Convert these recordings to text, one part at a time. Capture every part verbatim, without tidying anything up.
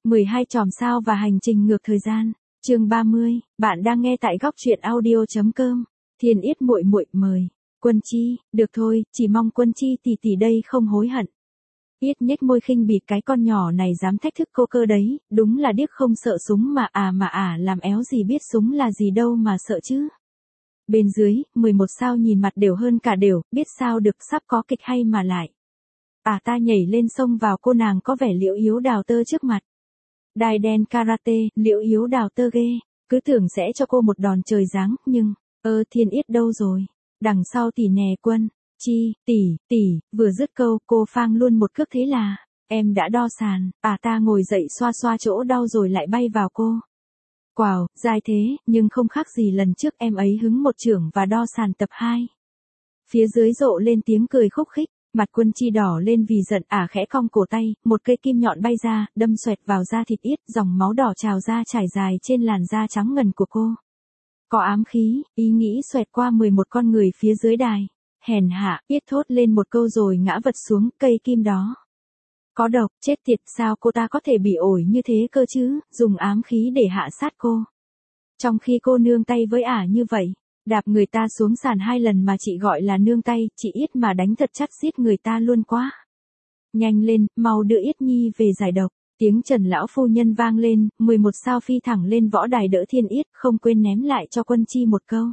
mười hai chòm sao và hành trình ngược thời gian. Chương ba mươi, bạn đang nghe tại góc truyện audio chấm com. Thiên Yết muội muội mời. Quân Chi, được thôi, chỉ mong Quân Chi tỷ tỷ đây không hối hận. Yết nhếch môi khinh bỉ, cái con nhỏ này dám thách thức cô cơ đấy, đúng là điếc không sợ súng mà à mà à làm éo gì biết súng là gì đâu mà sợ chứ. Bên dưới, mười một sao nhìn mặt đều hơn cả đều, biết sao được, sắp có kịch hay mà lại. À ta nhảy lên xông vào cô nàng có vẻ liễu yếu đào tơ trước mặt. Đai đen karate, liễu yếu đào tơ ghê, cứ tưởng sẽ cho cô một đòn trời giáng, nhưng, ơ Thiên Yết đâu rồi? Đằng sau tỷ nè Quân Chi, tỷ, tỷ, vừa dứt câu cô phang luôn một cước thế là, em đã đo sàn, à ta ngồi dậy xoa xoa chỗ đau rồi lại bay vào cô. Quào, dai thế, nhưng không khác gì lần trước em ấy hứng một chưởng và đo sàn tập hai. Phía dưới rộ lên tiếng cười khúc khích, mặt Quân Chi đỏ lên vì giận, ả khẽ cong cổ tay, một cây kim nhọn bay ra, đâm xoẹt vào da thịt Yết, dòng máu đỏ trào ra trải dài trên làn da trắng ngần của cô. Có ám khí, ý nghĩ xoẹt qua mười một con người phía dưới đài. Hèn hạ, Yết thốt lên một câu rồi ngã vật xuống, cây kim đó có độc, chết tiệt, sao cô ta có thể bị ổi như thế cơ chứ, dùng ám khí để hạ sát cô. Trong khi cô nương tay với ả như vậy, đạp người ta xuống sàn hai lần mà chị gọi là nương tay, chị Yết mà đánh thật chắc giết người ta luôn quá. Nhanh lên, mau đưa Yết Nhi về giải độc. Tiếng Trần lão phu nhân vang lên, mười một sao phi thẳng lên võ đài đỡ Thiên Yết, không quên ném lại cho Quân Chi một câu.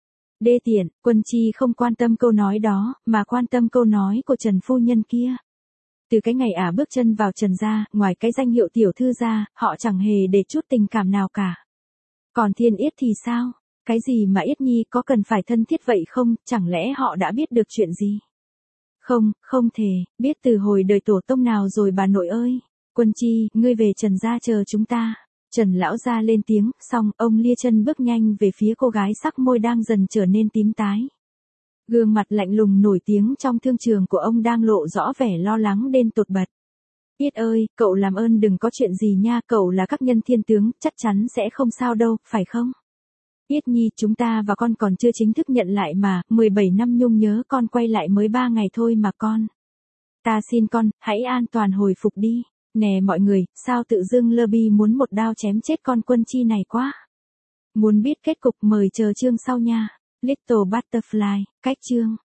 Đê tiện, Quân Chi không quan tâm câu nói đó, mà quan tâm câu nói của Trần phu nhân kia. Từ cái ngày ả bước chân vào Trần gia, ngoài cái danh hiệu tiểu thư ra, họ chẳng hề để chút tình cảm nào cả. Còn Thiên Yết thì sao? Cái gì mà Yết Nhi có cần phải thân thiết vậy không, chẳng lẽ họ đã biết được chuyện gì? Không, không thể, biết từ hồi đời tổ tông nào rồi bà nội ơi. Quân Chi, ngươi về Trần gia chờ chúng ta. Trần lão gia lên tiếng, xong, ông lia chân bước nhanh về phía cô gái sắc môi đang dần trở nên tím tái. Gương mặt lạnh lùng nổi tiếng trong thương trường của ông đang lộ rõ vẻ lo lắng đến tột bật. Yết ơi, cậu làm ơn đừng có chuyện gì nha, cậu là các nhân thiên tướng, chắc chắn sẽ không sao đâu, phải không? Yết Nhi, chúng ta và con còn chưa chính thức nhận lại mà, mười bảy năm nhung nhớ con quay lại mới ba ngày thôi mà con. Ta xin con, hãy an toàn hồi phục đi. Nè mọi người, sao tự dưng Lobby muốn một đao chém chết con Quân Chi này quá. Muốn biết kết cục mời chờ chương sau nha. Little Butterfly, cách chương.